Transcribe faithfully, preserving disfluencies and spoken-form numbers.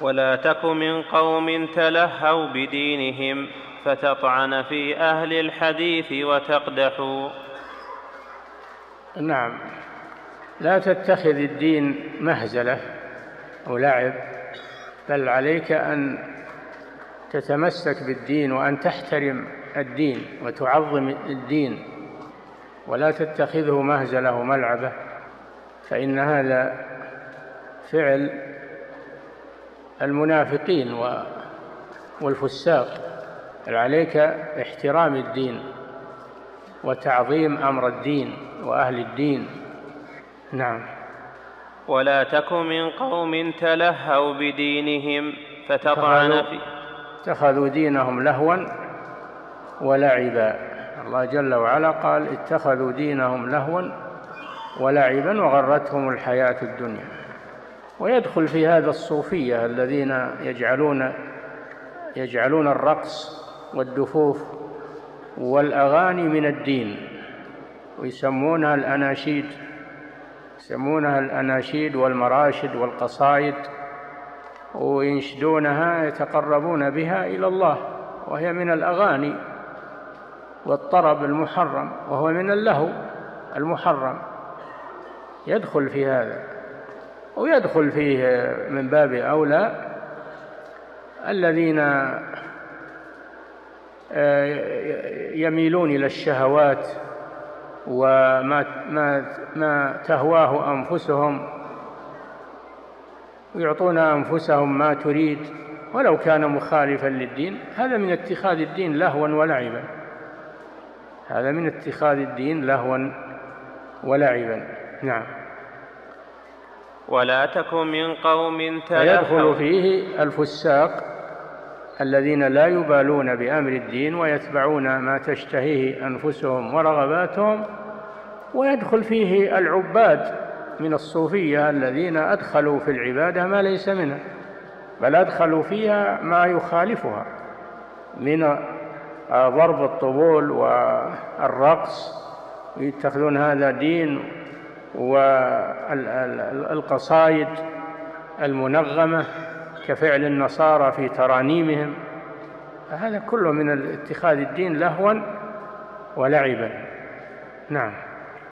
ولا تك من قوم تلهوا بدينهم فتطعن في أهل الحديث وتقدحوا. نعم، لا تتخذ الدين مهزلة أو لعب، بل عليك أن تتمسك بالدين وأن تحترم الدين وتعظم الدين، ولا تتخذه مهزلة وملعبة، فإن هذا فعل المنافقين والفساق. عليك احترام الدين وتعظيم أمر الدين وأهل الدين. نعم. ولا تك من قوم تلهوا بدينهم فتطعن في اتخذوا دينهم لهوا ولعبا. الله جل وعلا قال اتخذوا دينهم لهوا ولعبا وغرتهم الحياة الدنيا. ويدخل في هذا الصوفية الذين يجعلون يجعلون الرقص والدفوف والأغاني من الدين، ويسمونها الأناشيد يسمونها الأناشيد والمراشد والقصائد، وينشدونها يتقربون بها إلى الله، وهي من الأغاني والطرب المحرم، وهو من اللهو المحرم، يدخل في هذا. ويدخل فيه من باب أولى الذين يميلون إلى الشهوات وما ما ما تهواه أنفسهم، ويعطون أنفسهم ما تريد ولو كان مخالفا للدين. هذا من اتخاذ الدين لهوا ولعبا هذا من اتخاذ الدين لهوا ولعبا. نعم. ولا تك من قوم تلهوا. يدخل فيه الفساق الذين لا يبالون بأمر الدين ويتبعون ما تشتهيه أنفسهم ورغباتهم، ويدخل فيه العباد من الصوفية الذين أدخلوا في العبادة ما ليس منها، بل أدخلوا فيها ما يخالفها من ضرب الطبول والرقص، يتخذون هذا دين، والقصائد المنغمة كفعل النصارى في ترانيمهم. هذا كله من اتخاذ الدين لهوا ولعبا. نعم.